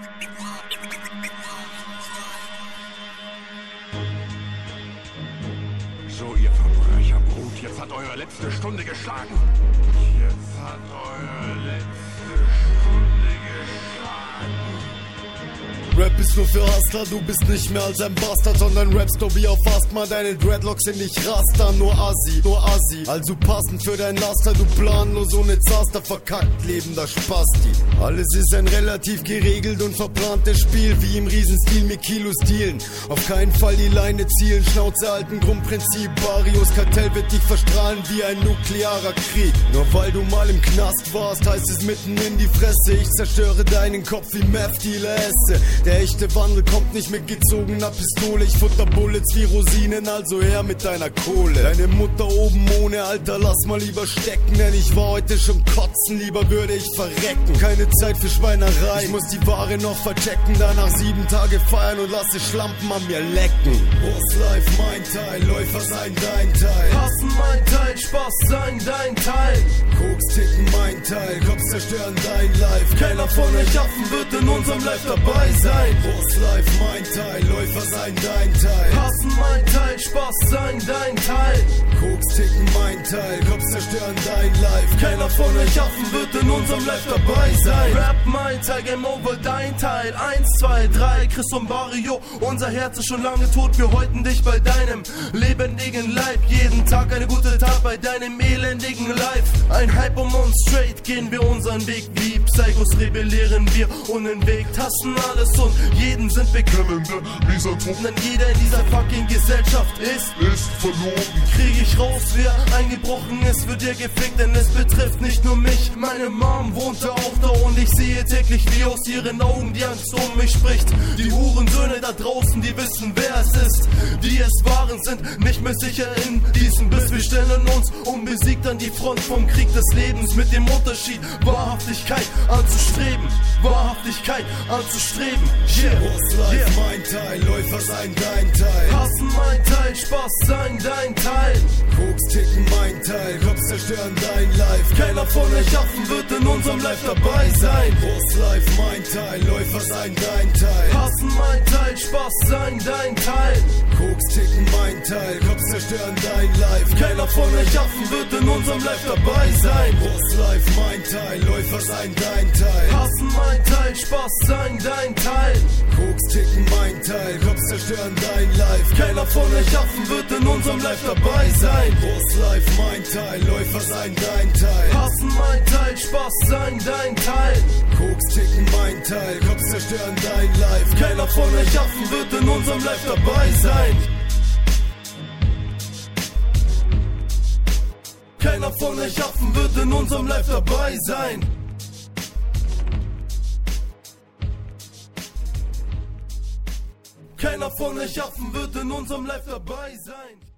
So, ihr Verbrecherbrut, jetzt hat eure letzte Stunde geschlagen. Jetzt hat eure letzte Stunde geschlagen. Rap ist nur für Hustler, du bist nicht mehr als ein Bastard, sondern rappst du wie auf Asthma, deine Dreadlocks sind nicht Raster, nur Assi, also passend für dein Laster, du planlos ohne Zaster, verkackt lebender Spasti. Alles ist ein relativ geregelt und verbranntes Spiel, wie im Riesenstil mit Kilos dealen. Auf keinen Fall die Leine zielen, Schnauze halten, Grundprinzip, Barrios Kartell wird dich verstrahlen wie ein nuklearer Krieg. Nur weil du mal im Knast warst, heißt es mitten in die Fresse, ich zerstöre deinen Kopf wie Meth-Dealer esse. Der echte Wandel kommt nicht mit gezogener Pistole. Ich futter Bullets wie Rosinen, also her mit deiner Kohle. Deine Mutter oben ohne, Alter, lass mal lieber stecken. Denn ich war heute schon kotzen, lieber würde ich verrecken. Keine Zeit für Schweinerei, ich muss die Ware noch verchecken. Danach 7 Tage feiern und lasse Schlampen an mir lecken. Boss Life, mein Teil, Läufer sein dein Teil. Hassen mein Teil, Spaß sein dein Teil. Koks ticken mein Teil, Cops zerstören dein Life. Keiner von euch Affen wird in unserem Life dabei sein. Boss Life, mein Teil, Läufer sein dein Teil. Hassen mein Teil, Spaß sein dein Teil. Koks ticken mein Teil, Cops zerstören dein Life. Keiner von euch Affen wird in unserem Life dabei sein. Rap mein Teil, Game Over dein Teil. 1, 2, 3, Chris und Barrio. Unser Herz ist schon lange tot, wir häuten dich bei deinem lebendigen Leib. Jeden Tag eine gute Tat bei deinem elendigen Life. Ein Hype um uns, straight gehen wir unseren Weg. Wie Psychos rebellieren wir unentwegt, hassen alles und jeden sind bekennende Misanthopen. Denn jeder in dieser fucking Gesellschaft ist verloren. Krieg ich raus, wer eingebrochen ist, wird dir gefickt, denn es betrifft nicht nur mich. Meine Mom wohnte auch da und ich sehe täglich, wie aus ihren Augen die Angst um mich spricht. Die Hurensöhne da draußen, die wissen, wer es ist, die es waren, sind nicht mehr sicher in diesem Biss. Wir stellen uns unbesiegt an die Front vom Krieg des Lebens mit dem Unterschied, Wahrhaftigkeit anzustreben, Wahrhaftigkeit anzustreben. Yeah, Boss Life, yeah. mein Teil, Läufer sein dein Teil. Hassen mein Teil, Spaß sein dein Teil. Koks ticken mein Teil, Cops zerstören dein Life. Keiner von euch Affen wird in unserem Life dabei sein. Boss Life, mein Teil, Läufer sein dein Teil. Hassen mein Teil, Spaß sein dein Teil. Koks ticken mein Teil, Cops zerstören dein Life. Keiner von euch Affen wird in unserem Life dabei sein. Boss Life, mein Teil, Läufer sein dein Teil. Hassen mein Teil, Spaß sein dein Teil. Koks ticken mein Teil, Cops zerstören dein Life. Keiner von euch Affen wird in unserem Life dabei sein. Boss Life, mein Teil, Läufer sein dein Teil. Hassen mein Teil, Spaß sein dein Teil. Koks ticken mein Teil, Cops zerstören dein Life. Keiner von euch Affen wird in unserem Life dabei sein. Keiner von euch Affen wird in unserem Life dabei sein. Keiner von euch Affen wird in unserem Life dabei sein.